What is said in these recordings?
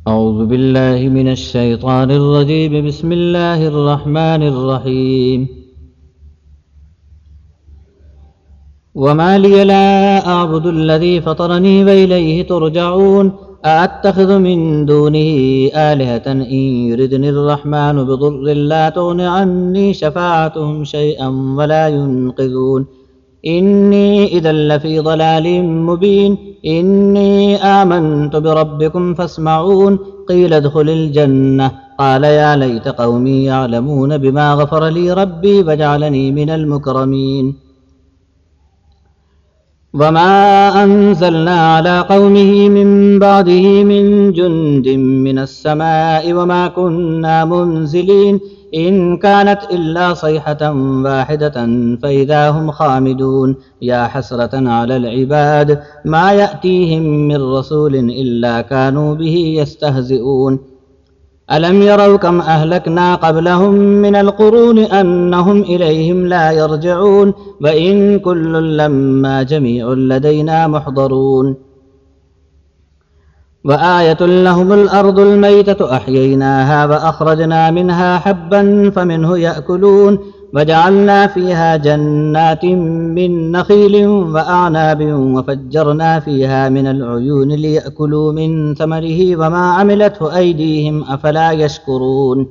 أعوذ بالله من الشيطان الرجيم. بسم الله الرحمن الرحيم. وما لي لا أعبد الذي فطرني وإليه ترجعون. أأتخذ من دونه آلهة إن يردني الرحمن بضر لا تغن عني شفاعتهم شيئا ولا ينقذون. إني إذا لفي ضلال مبين. إني آمنت بربكم فاسمعون. قيل ادخل الجنة قال يا ليت قومي يعلمون بما غفر لي ربي وجعلني من المكرمين. وما أنزلنا على قومه من بعده من جند من السماء وما كنا منزلين. إن كانت إلا صيحة واحدة فإذا هم خامدون. يا حسرة على العباد ما يأتيهم من رسول إلا كانوا به يستهزئون. ألم يروا كم أهلكنا قبلهم من القرون أنهم إليهم لا يرجعون. وإن كل لما جميع لدينا محضرون. وآية لهم الأرض الميتة أحييناها وأخرجنا منها حبا فمنه يأكلون. وجعلنا فيها جنات من نخيل وأعناب وفجرنا فيها من العيون ليأكلوا من ثمره وما عملته أيديهم أفلا يشكرون.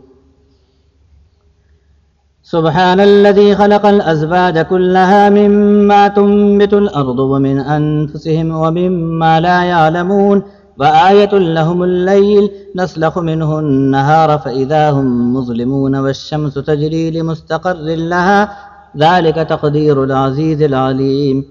سبحان الذي خلق الأزواج كلها مما تنبت الأرض ومن أنفسهم ومما لا يعلمون. وآية لهم الليل نسلخ منه النهار فإذا هم مظلمون والشمس تجري لمستقر لها ذلك تقدير العزيز العليم.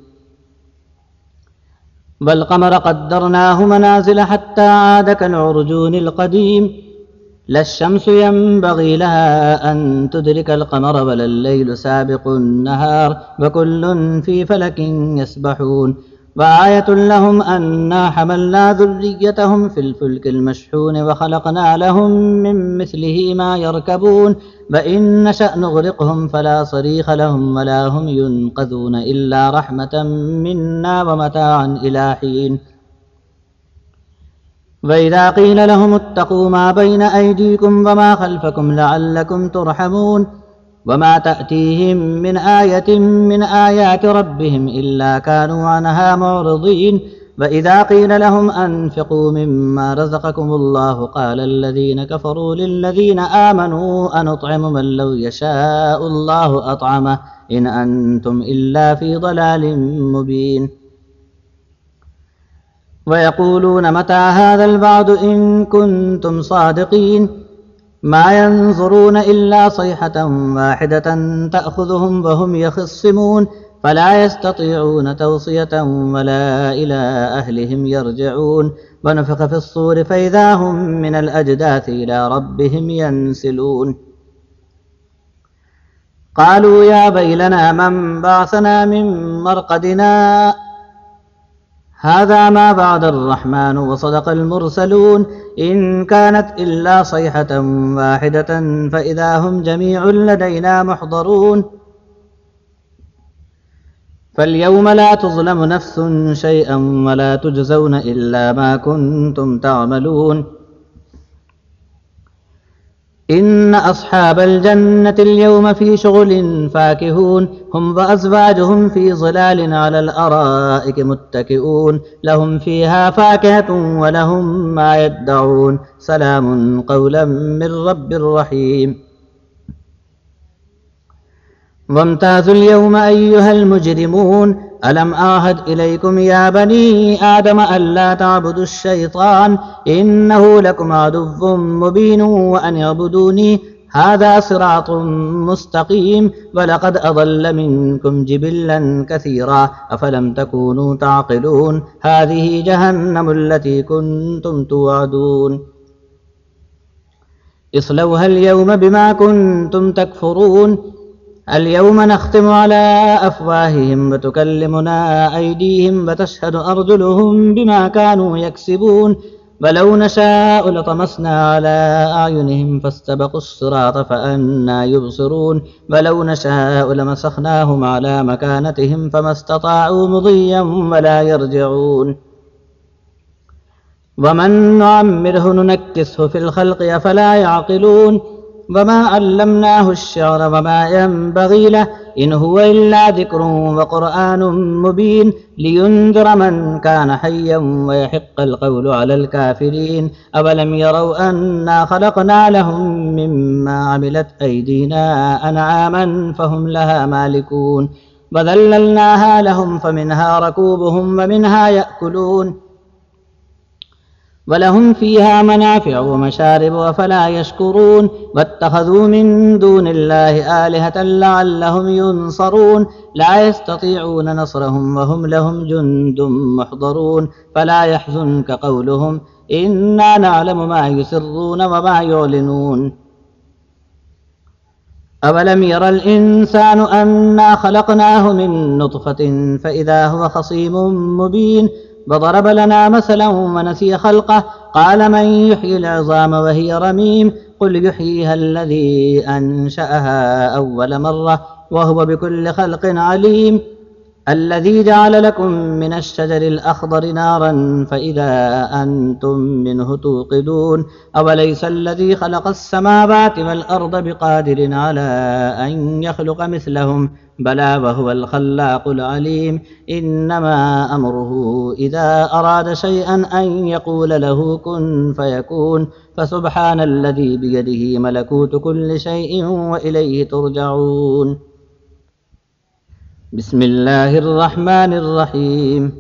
والقمر قدرناه منازل حتى عاد كالعرجون القديم. لا الشمس ينبغي لها أن تدرك القمر ولا الليل سابق النهار وكل في فلك يسبحون. وآية لهم أنا حملنا ذريتهم في الفلك المشحون وخلقنا لهم من مثله ما يركبون. وإن نشأ نغرقهم فلا صريخ لهم ولا هم ينقذون إلا رحمة منا ومتاعا إلى حين. وإذا قيل لهم اتقوا ما بين أيديكم وما خلفكم لعلكم ترحمون. وما تأتيهم من آية من آيات ربهم إلا كانوا عنها معرضين. وإذا قيل لهم أنفقوا مما رزقكم الله قال الذين كفروا للذين آمنوا أنطعم من لو يشاء الله أطعمه إن أنتم إلا في ضلال مبين. ويقولون متى هذا الوعد إن كنتم صادقين. ما ينظرون إلا صيحة واحدة تأخذهم وهم يخصمون. فلا يستطيعون توصية ولا إلى أهلهم يرجعون. ونفخ في الصور فإذا هم من الأجداث إلى ربهم ينسلون. قالوا يا ويلنا من بعثنا من مرقدنا هذا ما بعد الرحمن وصدق المرسلون. إن كانت إلا صيحة واحدة فإذا هم جميع لدينا محضرون. فاليوم لا تظلم نفس شيئا ولا تجزون إلا ما كنتم تعملون. إن أصحاب الجنة اليوم في شغل فاكهون. هم وأزواجهم في ظلال على الأرائك متكئون. لهم فيها فاكهة ولهم ما يدعون. سلام قولا من رب رحيم. وامتازوا اليوم أيها المجرمون. ألم أعهد إليكم يا بني آدم ألا تعبدوا الشيطان إنه لكم عدو مبين وأن اعبدوني هذا صراط مستقيم. ولقد أضل منكم جبلا كثيرا أفلم تكونوا تعقلون. هذه جهنم التي كنتم توعدون. اصلوها اليوم بما كنتم تكفرون. اليوم نختم على أفواههم وتكلمنا أيديهم وتشهد أرجلهم بما كانوا يكسبون. ولو نشاء لطمسنا على أعينهم فاستبقوا الصراط فأنى يبصرون. ولو نشاء لمسخناهم على مكانتهم فما استطاعوا مضيا ولا يرجعون. ومن نعمره ننكسه في الخلق أفلا يعقلون وما علمناه الشعر وما ينبغي له إن هو إلا ذكر وقرآن مبين لينذر من كان حيا ويحق القول على الكافرين أولم يروا أنا خلقنا لهم مما عملت أيدينا أنعاما فهم لها مالكون وذللناها لهم فمنها ركوبهم ومنها يأكلون ولهم فيها منافع ومشارب أفلا يشكرون واتخذوا من دون الله آلهة لعلهم ينصرون لا يستطيعون نصرهم وهم لهم جند محضرون فلا يحزنك قولهم إنا نعلم ما يسرون وما يعلنون أولم ير الإنسان أنا خلقناه من نطفة فإذا هو خصيم مبين وضرب لنا مثلا ونسي خلقه قال من يحيي العظام وهي رميم قل يحييها الذي أنشأها أول مرة وهو بكل خلق عليم الذي جعل لكم من الشجر الأخضر نارا فإذا أنتم منه توقدون أوليس الذي خلق السماوات والأرض بقادر على أن يخلق مثلهم بلى وهو الخلاق العليم إنما أمره إذا أراد شيئا أن يقول له كن فيكون فسبحان الذي بيده ملكوت كل شيء وإليه ترجعون بسم الله الرحمن الرحيم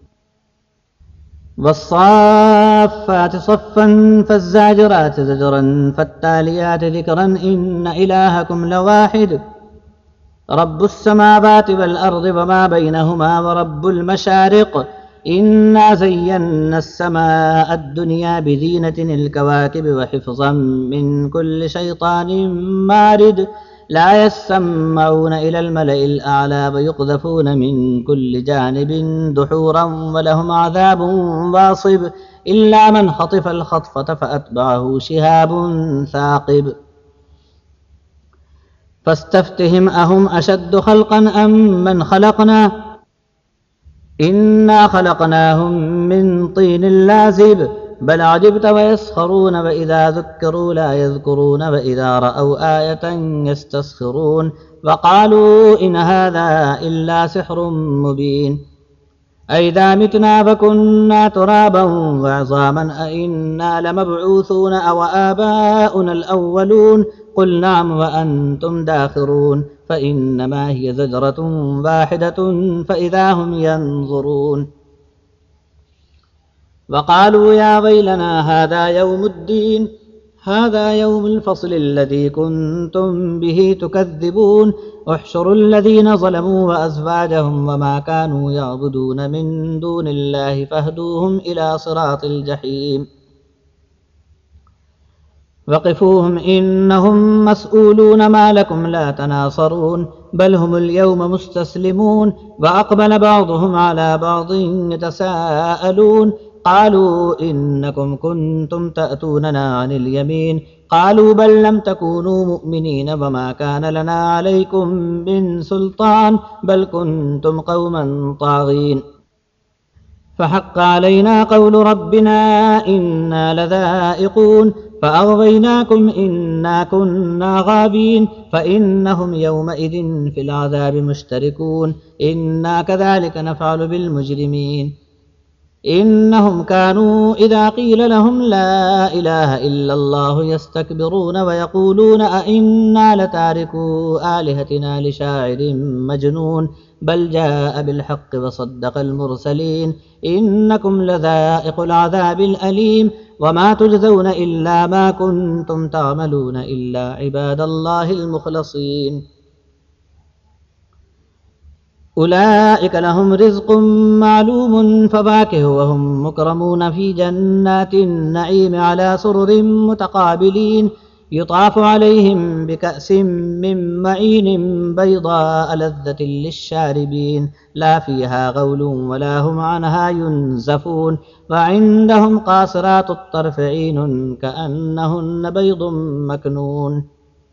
والصافات صفا فالزاجرات زجرا فالتاليات ذكرا إن إلهكم لواحد رب السماوات والأرض وما بينهما ورب المشارق إنا زينا السماء الدنيا بزينة الكواكب وحفظا من كل شيطان مارد لا يسمعون إلى الملأ الأعلى ويقذفون من كل جانب دحورا ولهم عذاب واصب إلا من خطف الخطفة فأتبعه شهاب ثاقب فاستفتهم أهم أشد خلقا أم من خلقنا إنا خلقناهم من طين لازب بل عجبت ويسخرون وإذا ذكروا لا يذكرون وإذا رأوا آية يستسخرون وقالوا إن هذا إلا سحر مبين أئذا متنا فكنا ترابا وعظاما أئنا لمبعوثون أو آباؤنا الأولون قل نعم وأنتم داخرون فإنما هي زجرة واحدة فإذا هم ينظرون وقالوا يا ويلنا هذا يوم الفصل الذي كنتم به تكذبون احشروا الذين ظلموا وأزواجهم وما كانوا يعبدون من دون الله فاهدوهم إلى صراط الجحيم وقفوهم إنهم مسؤولون ما لكم لا تناصرون بل هم اليوم مستسلمون وأقبل بعضهم على بعض يتساءلون قالوا إنكم كنتم تأتوننا عن اليمين قالوا بل لم تكونوا مؤمنين وما كان لنا عليكم من سلطان بل كنتم قوما طاغين فحق علينا قول ربنا إنا لذائقون فأغويناكم إنا كنا غابين فإنهم يومئذ في العذاب مشتركون إنا كذلك نفعل بالمجرمين إنهم كانوا إذا قيل لهم لا إله إلا الله يستكبرون ويقولون أئنا لتاركو آلهتنا لشاعر مجنون بل جاء بالحق وصدق المرسلين إنكم لذائق العذاب الأليم وما تجزون إلا ما كنتم تعملون إلا عباد الله المخلصين أولئك لهم رزق معلوم فواكه وهم مكرمون في جنات النعيم على سرر متقابلين يطاف عليهم بكأس من معين بيضاء لذة للشاربين لا فيها غول ولا هم عنها ينزفون وعندهم قاصرات الطرف عين كأنهن بيض مكنون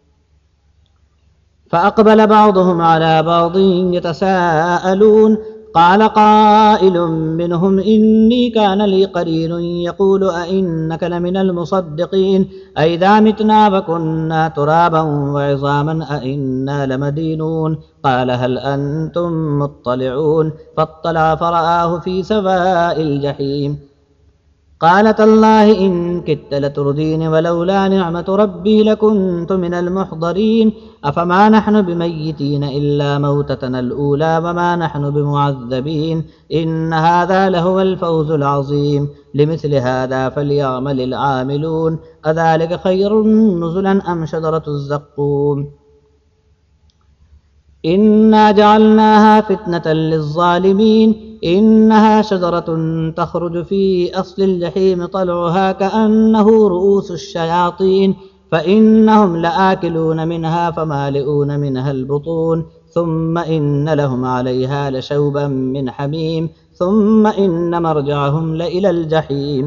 فأقبل بعضهم على بعض يتساءلون قال قائل منهم إني كان لي قرين يقول أئنك لمن المصدقين أئذا متنا وكنا ترابا وعظاما أئنا لمدينون قال هل أنتم مطلعون فاطلع فرآه في سواء الجحيم قال تالله إن كدت لتردين ولولا نعمة ربي لكنت من المحضرين أفما نحن بميتين إلا موتتنا الأولى وما نحن بمعذبين إن هذا لهو الفوز العظيم لمثل هذا فليعمل العاملون أذلك خير نزلا أم شجرة الزقوم إنا جعلناها فتنة للظالمين إنها شجرة تخرج في أصل الجحيم طلعها كأنه رؤوس الشياطين فإنهم لآكلون منها فمالئون منها البطون ثم إن لهم عليها لشوبا من حميم ثم إن مرجعهم لإلى الجحيم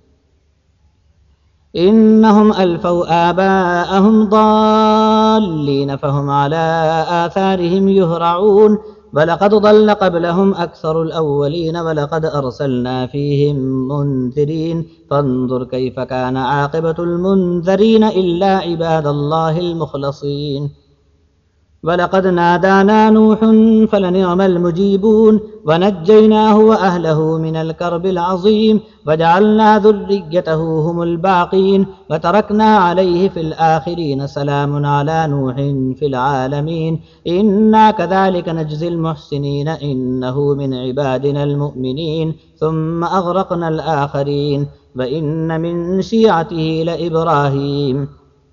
إنهم ألفوا آباءهم ضالين فهم على آثارهم يهرعون ولقد ضل قبلهم أكثر الأولين ولقد أرسلنا فيهم منذرين فانظر كيف كان عاقبة المنذرين إلا عباد الله المخلصين ولقد نادانا نوح فلنعم المجيبون ونجيناه وأهله من الكرب العظيم وجعلنا ذريته هم الباقين وتركنا عليه في الآخرين سلام على نوح في العالمين إنا كذلك نجزي المحسنين إنه من عبادنا المؤمنين ثم أغرقنا الآخرين وإن من شيعته لإبراهيم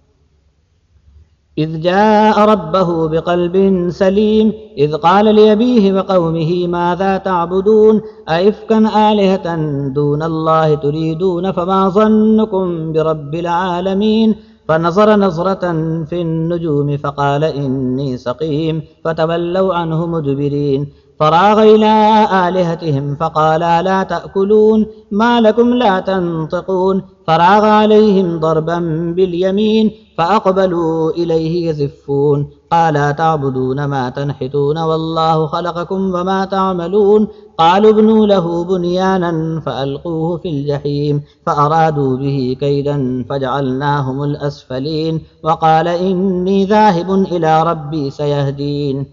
إذ جاء ربه بقلب سليم إذ قال لأبيه وقومه ماذا تعبدون أئفكا آلهة دون الله تريدون فما ظنكم برب العالمين فنظر نظرة في النجوم فقال إني سقيم فتولوا عنه مدبرين فراغ إلى آلهتهم فقال لا تأكلون ما لكم لا تنطقون فراغ عليهم ضربا باليمين فأقبلوا إليه يزفون قال تعبدون ما تنحتون والله خلقكم وما تعملون قالوا ابنوا له بنيانا فألقوه في الجحيم فأرادوا به كيدا فجعلناهم الأسفلين وقال إني ذاهب إلى ربي سيهدين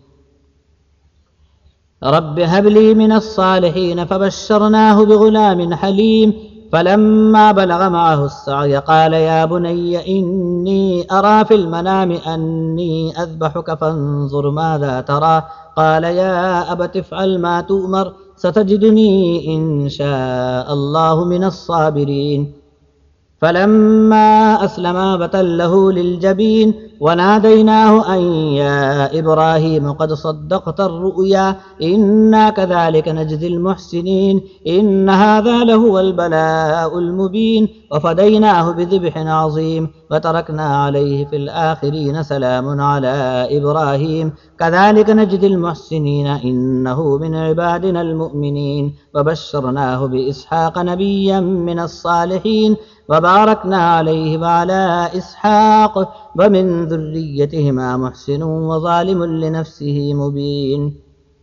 رب هب لي من الصالحين فبشرناه بغلام حليم فلما بلغ معه السعي قال يا بني إني أرى في المنام أني أذبحك فانظر ماذا ترى قال يا أبت افعل ما تؤمر ستجدني إن شاء الله من الصابرين فلما أسلما وتله للجبين وناديناه أن يا إبراهيم قد صدقت الرؤيا إنا كذلك نجزي المحسنين إن هذا لهو البلاء المبين وفديناه بذبح عظيم وتركنا عليه في الآخرين سلام على إبراهيم كذلك نجزي المحسنين إنه من عبادنا المؤمنين وبشرناه بإسحاق نبيا من الصالحين وباركنا عليه وعلى إسحاق ومن ذريتهما محسن وظالم لنفسه مبين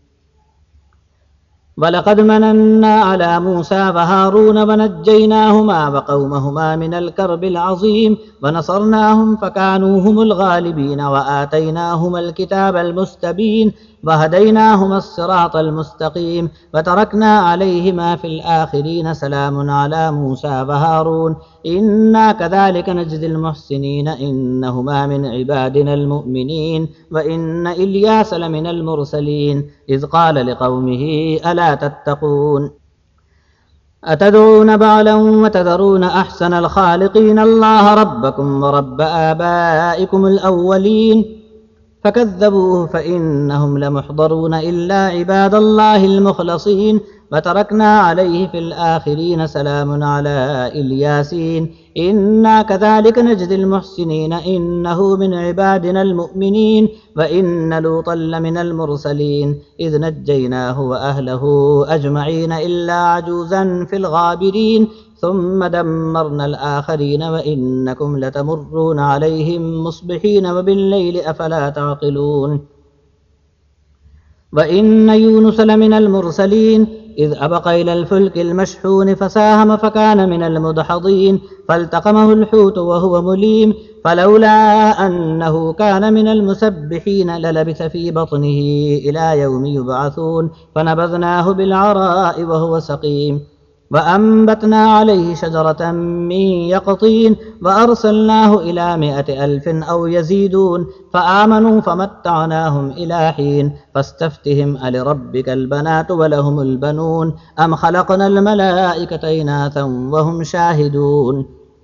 ولقد مننا على موسى وهارون ونجيناهما وقومهما من الكرب العظيم ونصرناهم فكانوا هم الغالبين وآتيناهما الكتاب المستبين وهديناهما الصراط المستقيم وتركنا عليهما في الآخرين سلام على موسى وهارون إنا كذلك نجزي المحسنين إنهما من عبادنا المؤمنين وإن إلياس لمن المرسلين إذ قال لقومه ألا تتقون أتدعون بعلا وتذرون أحسن الخالقين الله ربكم ورب آبائكم الأولين فكذبوه فإنهم لمحضرون إلا عباد الله المخلصين وتركنا عليه في الآخرين سلام على الياسين إنا كذلك نجزي المحسنين إنه من عبادنا المؤمنين وإن لوطا لمن المرسلين إذ نجيناه وأهله أجمعين إلا عجوزا في الغابرين ثم دمرنا الآخرين وإنكم لتمرون عليهم مصبحين وبالليل أفلا تعقلون وإن يونس لمن المرسلين إذ أبق إلى الفلك المشحون فساهم فكان من المدحضين فالتقمه الحوت وهو مليم فلولا أنه كان من المسبحين للبث في بطنه إلى يوم يبعثون فنبذناه بالعراء وهو سقيم وأنبتنا عليه شجرة من يقطين وأرسلناه إلى 100,000 أو يزيدون فآمنوا فمتعناهم إلى حين فاستفتهم ألربك البنات ولهم البنون أم خلقنا الملائكة إناثا وهم شاهدون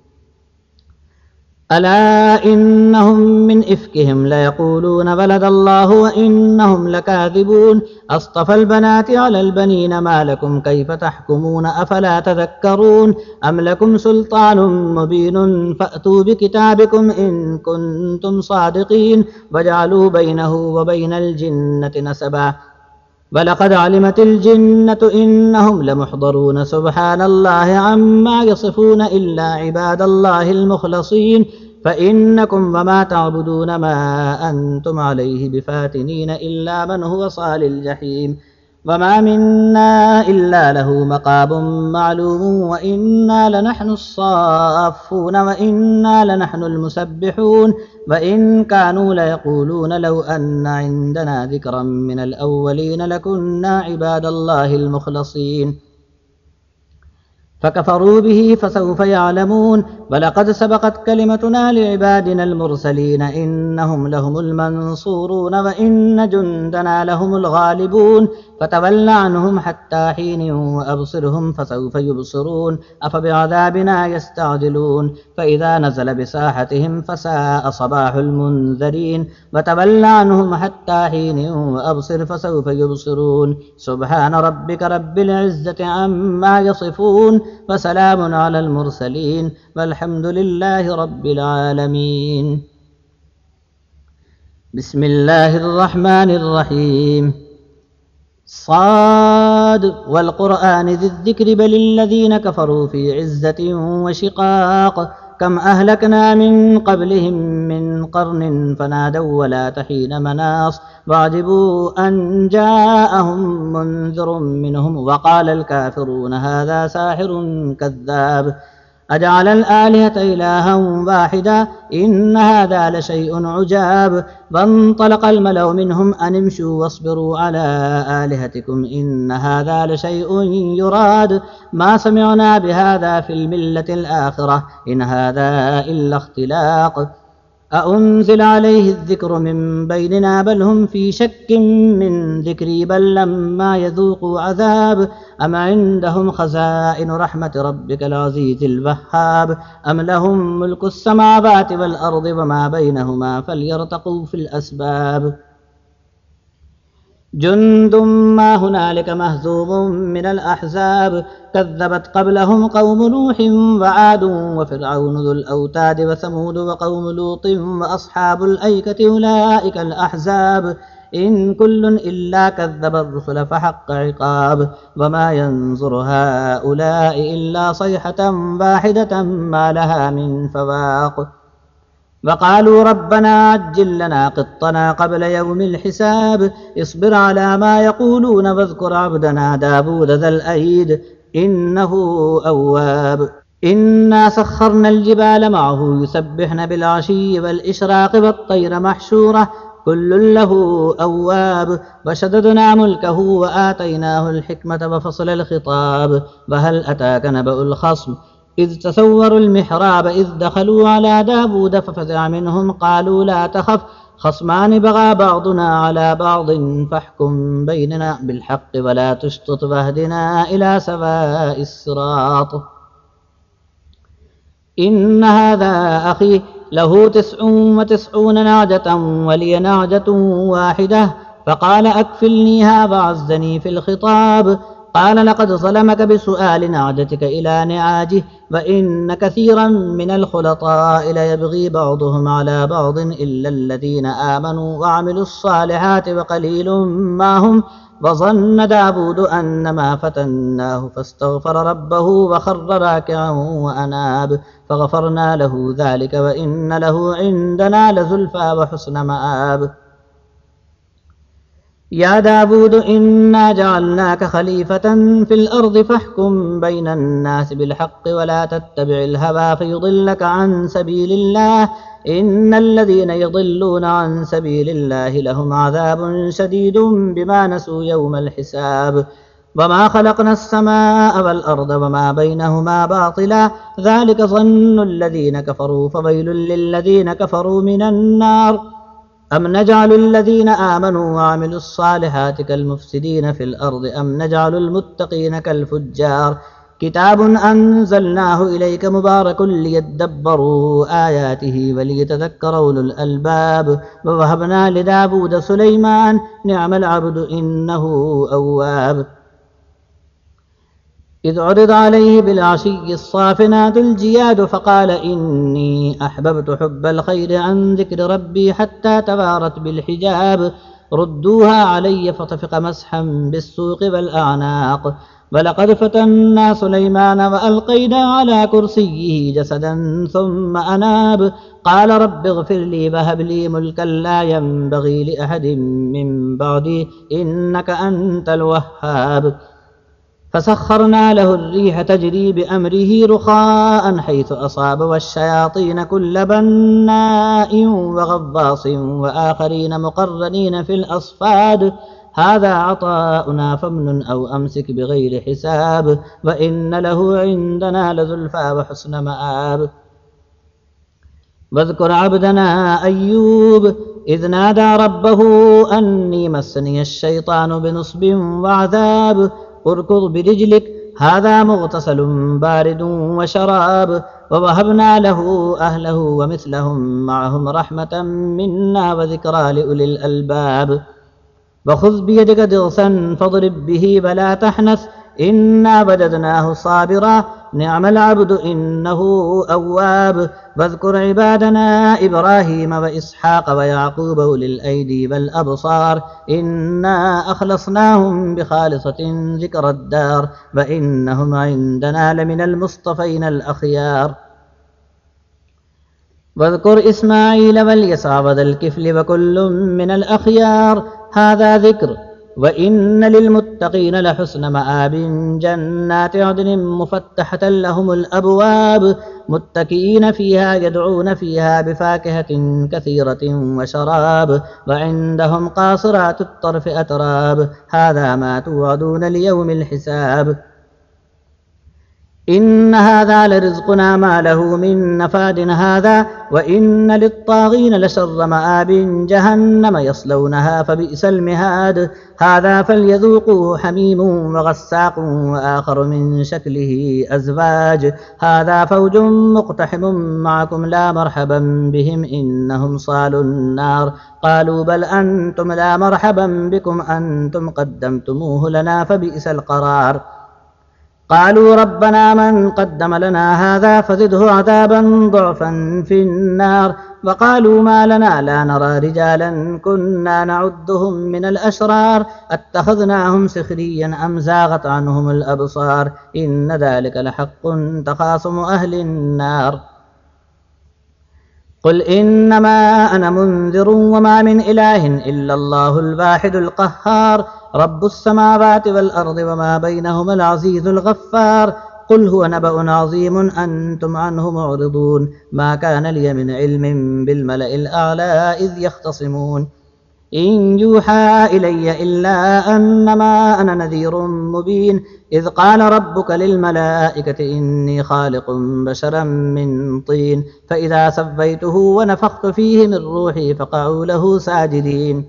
ألا إنهم من إفكهم ليقولون ولد الله وإنهم لكاذبون أصطفى البنات على البنين ما لكم كيف تحكمون أفلا تذكرون أم لكم سلطان مبين فأتوا بكتابكم إن كنتم صادقين وجعلوا بينه وبين الجنة نسبا ولقد علمت الجنة إنهم لمحضرون سبحان الله عما يصفون إلا عباد الله المخلصين فإنكم وما تعبدون ما أنتم عليه بفاتنين إلا من هو صال الجحيم وما منا إلا له مقام معلوم وإنا لنحن الصافون وإنا لنحن المسبحون وإن كانوا ليقولون لو أن عندنا ذكرا من الأولين لكنا عباد الله المخلصين فكفروا به فسوف يعلمون ولقد سبقت كلمتنا لعبادنا المرسلين إنهم لهم المنصورون وإن جندنا لهم الغالبون فتول عنهم حتى حين وأبصرهم فسوف يبصرون أفبعذابنا يستعجلون فإذا نزل بساحتهم فساء صباح المنذرين وتول عنهم حتى حين وأبصر فسوف يبصرون سبحان ربك رب العزة عما يصفون وسلام على المرسلين والحمد لله رب العالمين بسم الله الرحمن الرحيم صاد والقرآن ذي الذكر بل الذين كفروا في عزة وشقاق كم أهلكنا من قبلهم من قرن فنادوا ولا تحين مناص وعجبوا أن جاءهم منذر منهم وقال الكافرون هذا ساحر كذاب أجعل الآلهة إلها واحدا إن هذا لشيء عجاب وانطلق الملأ منهم أن امشوا واصبروا على آلهتكم إن هذا لشيء يراد ما سمعنا بهذا في الملة الآخرة إن هذا إلا اختلاق أأنزل عليه الذكر من بيننا بل هم في شك من ذكري بل لما يذوقوا عذاب أم عندهم خزائن رحمة ربك العزيز الوهاب أم لهم ملك السماوات والأرض وما بينهما فليرتقوا في الأسباب جند ما هنالك مهزوم من الأحزاب كذبت قبلهم قوم نوح وعاد وفرعون ذو الأوتاد وثمود وقوم لوط وأصحاب الأيكة أولئك الأحزاب إن كل إلا كذب الرسل فحق عقاب وما ينظر هؤلاء إلا صيحة واحدة ما لها من فواق وقالوا ربنا عجل لنا قطنا قبل يوم الحساب اصبر على ما يقولون واذكر عبدنا داود ذا الأيد إنه أواب إنا سخرنا الجبال معه يسبحن بالعشي والإشراق والطير محشورة كل له أواب وشددنا ملكه وآتيناه الحكمة وفصل الخطاب وهل أتاك نبأ الخصم إذ تسوروا المحراب إذ دخلوا على داود ففزع منهم قالوا لا تخف خصمان بغى بعضنا على بعض فاحكم بيننا بالحق ولا تشطط واهدنا إلى سواء الصراط إن هذا أخي له 99 نعجة ولي نعجة واحدة فقال أكفلنيها وعزني في الخطاب قال لقد ظلمك بسؤال نعجتك إلى نعاجه وإن كثيرا من الخلطاء ليبغي بعضهم على بعض إلا الذين آمنوا وعملوا الصالحات وقليل ما هم وظن داود أنما فتناه فاستغفر ربه وخر راكعا وأناب فغفرنا له ذلك وإن له عندنا لزلفى وحسن مآب يا داود إنا جعلناك خليفة في الأرض فاحكم بين الناس بالحق ولا تتبع الهوى فيضلك عن سبيل الله إن الذين يضلون عن سبيل الله لهم عذاب شديد بما نسوا يوم الحساب وما خلقنا السماء والأرض وما بينهما باطلا ذلك ظن الذين كفروا فويل للذين كفروا من النار أم نجعل الذين آمنوا وعملوا الصالحات كالمفسدين في الأرض أم نجعل المتقين كالفجار كتاب أنزلناه إليك مبارك ليدبروا آياته وليتذكر أولو الألباب ووهبنا لداود سليمان نعم العبد إنه أواب إذ عرض عليه بالعشي الصافنات الجياد فقال إني أحببت حب الخير عن ذكر ربي حتى توارت بالحجاب ردوها علي فطفق مسحا بالسوق والأعناق ولقد فتنا سليمان وألقينا على كرسيه جسدا ثم أناب قال رب اغفر لي وهب لي ملكا لا ينبغي لأحد من بعدي إنك أنت الوهاب فسخرنا له الريح تجري بأمره رخاء حيث أصاب والشياطين كل بناء وغواص وآخرين مقرنين في الأصفاد هذا عطاؤنا فامنن أو أمسك بغير حساب وإن له عندنا لزلفى وحسن مآب واذكر عبدنا أيوب إذ نادى ربه أني مسني الشيطان بنصب وعذاب اركض برجلك هذا مغتسل بارد وشراب ووهبنا له أهله ومثلهم معهم رحمة منا وذكرى لأولي الألباب وخذ بيدك ضغثا فاضرب به ولا تحنث إنا وجدناه صابرا نعم العبد إنه أواب واذكر عبادنا إبراهيم وإسحاق ويعقوب أولي الأيدي والأبصار إنا أخلصناهم بخالصة ذكر الدار وإنهم عندنا لمن المصطفين الأخيار واذكر إسماعيل واليسع وذا الكفل وكل من الأخيار هذا ذكر وإن للمتقين لحسن مآب جنات عدن مفتحة لهم الأبواب متكئين فيها يدعون فيها بفاكهة كثيرة وشراب وعندهم قاصرات الطرف أتراب هذا ما توعدون ليوم الحساب إن هذا لرزقنا ما له من نفاد هذا وإن للطاغين لشر مآب جهنم يصلونها فبئس المهاد هذا فليذوقوه حميم وغساق وآخر من شكله أزواج هذا فوج مقتحم معكم لا مرحبا بهم إنهم صالوا النار قالوا بل أنتم لا مرحبا بكم أنتم قدمتموه لنا فبئس القرار قالوا ربنا من قدم لنا هذا فزده عذابا ضعفا في النار وقالوا ما لنا لا نرى رجالا كنا نعدهم من الأشرار اتخذناهم سخريا أم زاغت عنهم الأبصار إن ذلك لحق تخاصم أهل النار قل إنما أنا منذر وما من إله إلا الله الواحد القهار رب السماوات والأرض وما بينهما العزيز الغفار قل هو نبأ عظيم أنتم عنه معرضون ما كان لي من علم بالملأ الأعلى إذ يختصمون إن يوحى إلي إلا أنما أنا نذير مبين إذ قال ربك للملائكة إني خالق بشرا من طين فإذا سويته ونفخت فيه من روحي فقعوا له ساجدين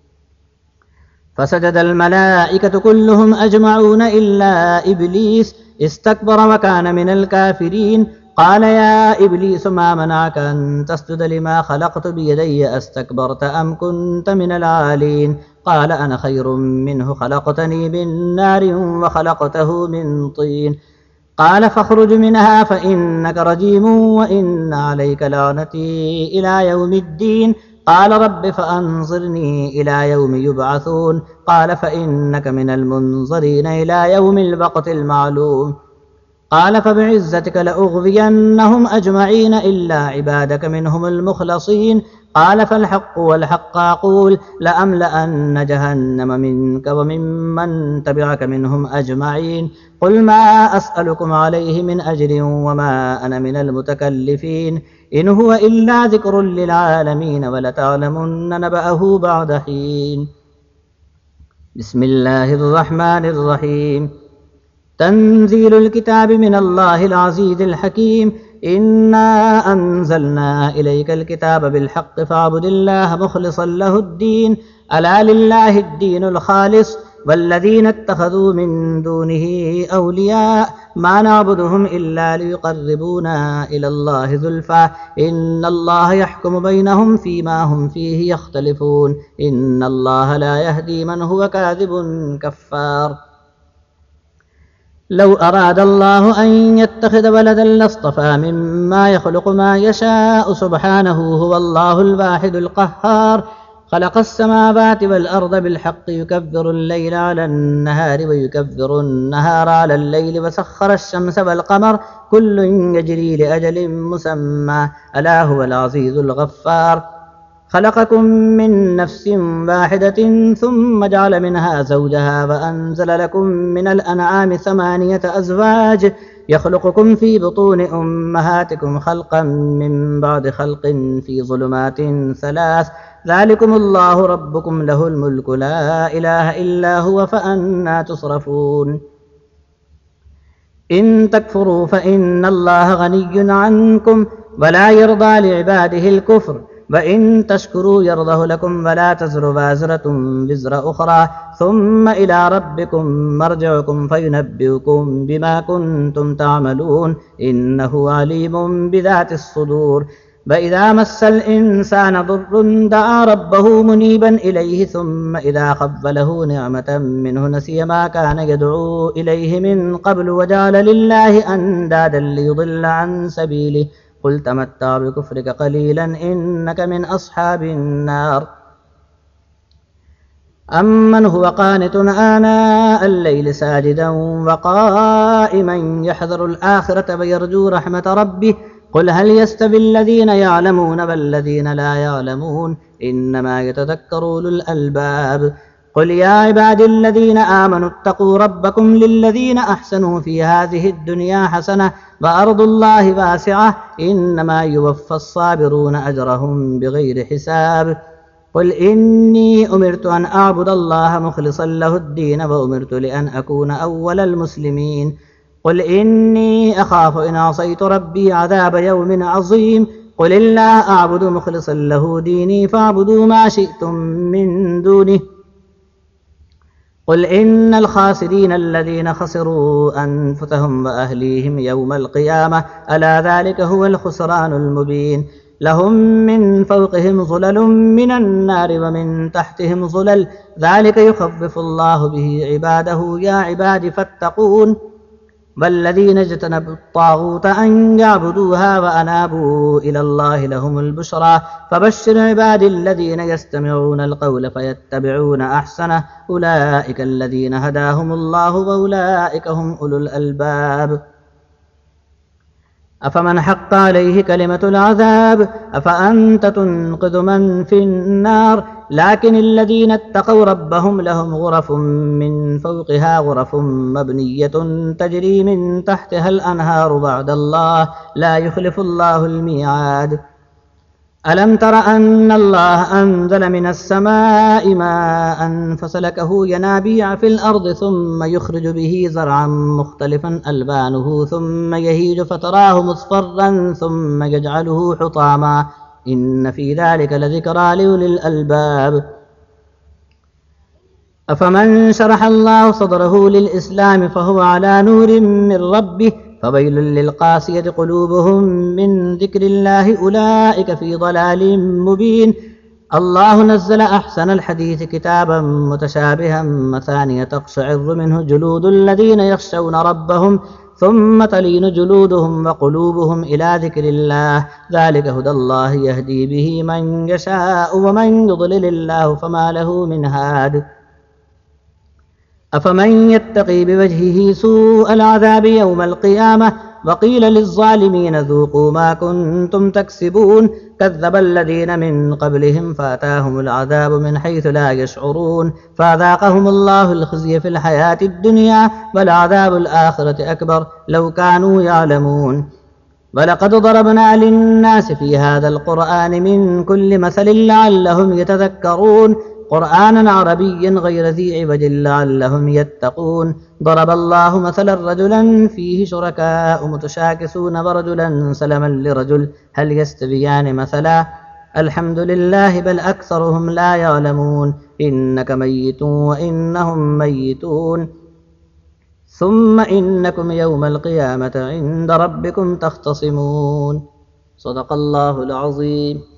فسجد الملائكة كلهم أجمعون إلا إبليس استكبر وكان من الكافرين قال يا إبليس ما منعك أن تسجد لما خلقت بيدي أستكبرت أم كنت من العالين قال أنا خير منه خلقتني من نار وخلقته من طين قال فاخرج منها فإنك رجيم وإن عليك لعنتي إلى يوم الدين قال رب فأنظرني إلى يوم يبعثون قال فإنك من المنظرين إلى يوم الوقت المعلوم قال فبعزتك لأغوينهم أجمعين إلا عبادك منهم المخلصين قال فالحق والحق أقول لأملأن جهنم منك وممن تبعك منهم أجمعين قل ما أسألكم عليه من أجر وما أنا من المتكلفين إن هو إلا ذكر للعالمين ولتعلمن نبأه بعد حين بسم الله الرحمن الرحيم تنزيل الكتاب من الله العزيز الحكيم إنا أنزلنا إليك الكتاب بالحق فاعبد الله مخلصا له الدين ألا لله الدين الخالص والذين اتخذوا من دونه أولياء ما نعبدهم إلا ليقربونا إلى الله زلفى إن الله يحكم بينهم فيما هم فيه يختلفون إن الله لا يهدي من هو كاذب كفار لو أراد الله أن يتخذ ولدا لاصطفى مما يخلق ما يشاء سبحانه هو الله الواحد القهار خلق السماوات والأرض بالحق يكبر الليل على النهار ويكبر النهار على الليل وسخر الشمس والقمر كل يجري لأجل مسمى ألا هو العزيز الغفار خلقكم من نفس واحدة ثم جعل منها زوجها وأنزل لكم من الأنعام 8 أزواج يخلقكم في بطون أمهاتكم خلقا من بعد خلق في ظلمات 3 ذلكم الله ربكم له الملك لا إله إلا هو فأنى تصرفون إن تكفروا فإن الله غني عنكم ولا يرضى لعباده الكفر وإن تشكروا يرضه لكم ولا تزر وازرة وزر أخرى ثم إلى ربكم مرجعكم فينبئكم بما كنتم تعملون إنه عليم بذات الصدور وإذا مس الإنسان ضر دعا ربه منيبا إليه ثم إذا خوله نعمة منه نسي ما كان يدعو إليه من قبل وجعل لله أندادا ليضل عن سبيله قل تمتع بكفرك قليلا إنك من أصحاب النار أمن هو قانت آناء الليل ساجدا وقائما يحذر الآخرة ويرجو رحمة ربه قل هل يستوي الذين يعلمون والذين لا يعلمون إنما يتذكر أولو الألباب قل يا عبادي الذين آمنوا اتقوا ربكم للذين أحسنوا في هذه الدنيا حسنة وأرض الله واسعة إنما يوفى الصابرون أجرهم بغير حساب قل إني أمرت أن أعبد الله مخلصا له الدين وأمرت لأن أكون أول المسلمين قل إني أخاف إن عصيت ربي عذاب يوم عظيم قل الله أعبد مخلصا له ديني فاعبدوا ما شئتم من دونه قل إن الخاسرين الذين خسروا أنفسهم وأهليهم يوم القيامة ألا ذلك هو الخسران المبين لهم من فوقهم ظلل من النار ومن تحتهم ظلل ذلك يخفف الله به عباده يا عباد فاتقون والذين اجتنبوا الطاغوت أن يعبدوها وأنابوا إلى الله لهم البشرى فبشر عباد الذين يستمعون القول فيتبعون أحسنه أولئك الذين هداهم الله وأولئك هم أولو الألباب أفمن حق عليه كلمة العذاب أفأنت تنقذ من في النار لكن الذين اتقوا ربهم لهم غرف من فوقها غرف مبنية تجري من تحتها الأنهار وعد الله لا يخلف الله الميعاد ألم تر أن الله أنزل من السماء ماء فسلكه ينابيع في الأرض ثم يخرج به زرعا مختلفا ألوانه ثم يهيج فتراه مصفرا ثم يجعله حطاما إن في ذلك لذكرى لأولي الألباب أفمن شرح الله صدره للإسلام فهو على نور من ربه فويل للقاسية قلوبهم من ذكر الله أولئك في ضلال مبين الله نزل أحسن الحديث كتابا متشابها مثانية تقشعر منه جلود الذين يخشون ربهم ثم تلين جلودهم وقلوبهم إلى ذكر الله ذلك هدى الله يهدي به من يشاء ومن يضلل الله فما له من هاد أفمن يتقي بوجهه سوء العذاب يوم القيامة وقيل للظالمين ذوقوا ما كنتم تكسبون كذب الذين من قبلهم فأتاهم العذاب من حيث لا يشعرون فأذاقهم الله الخزي في الحياة الدنيا ولعذاب الآخرة أكبر لو كانوا يعلمون ولقد ضربنا للناس في هذا القرآن من كل مثل لعلهم يتذكرون قرآنا عربيا غير ذي عوج لعلهم يتقون ضرب الله مثلا رجلا فيه شركاء متشاكسون ورجلا سلما لرجل هل يستويان مثلا الحمد لله بل أكثرهم لا يعلمون إنك ميت وإنهم ميتون ثم إنكم يوم القيامة عند ربكم تختصمون صدق الله العظيم.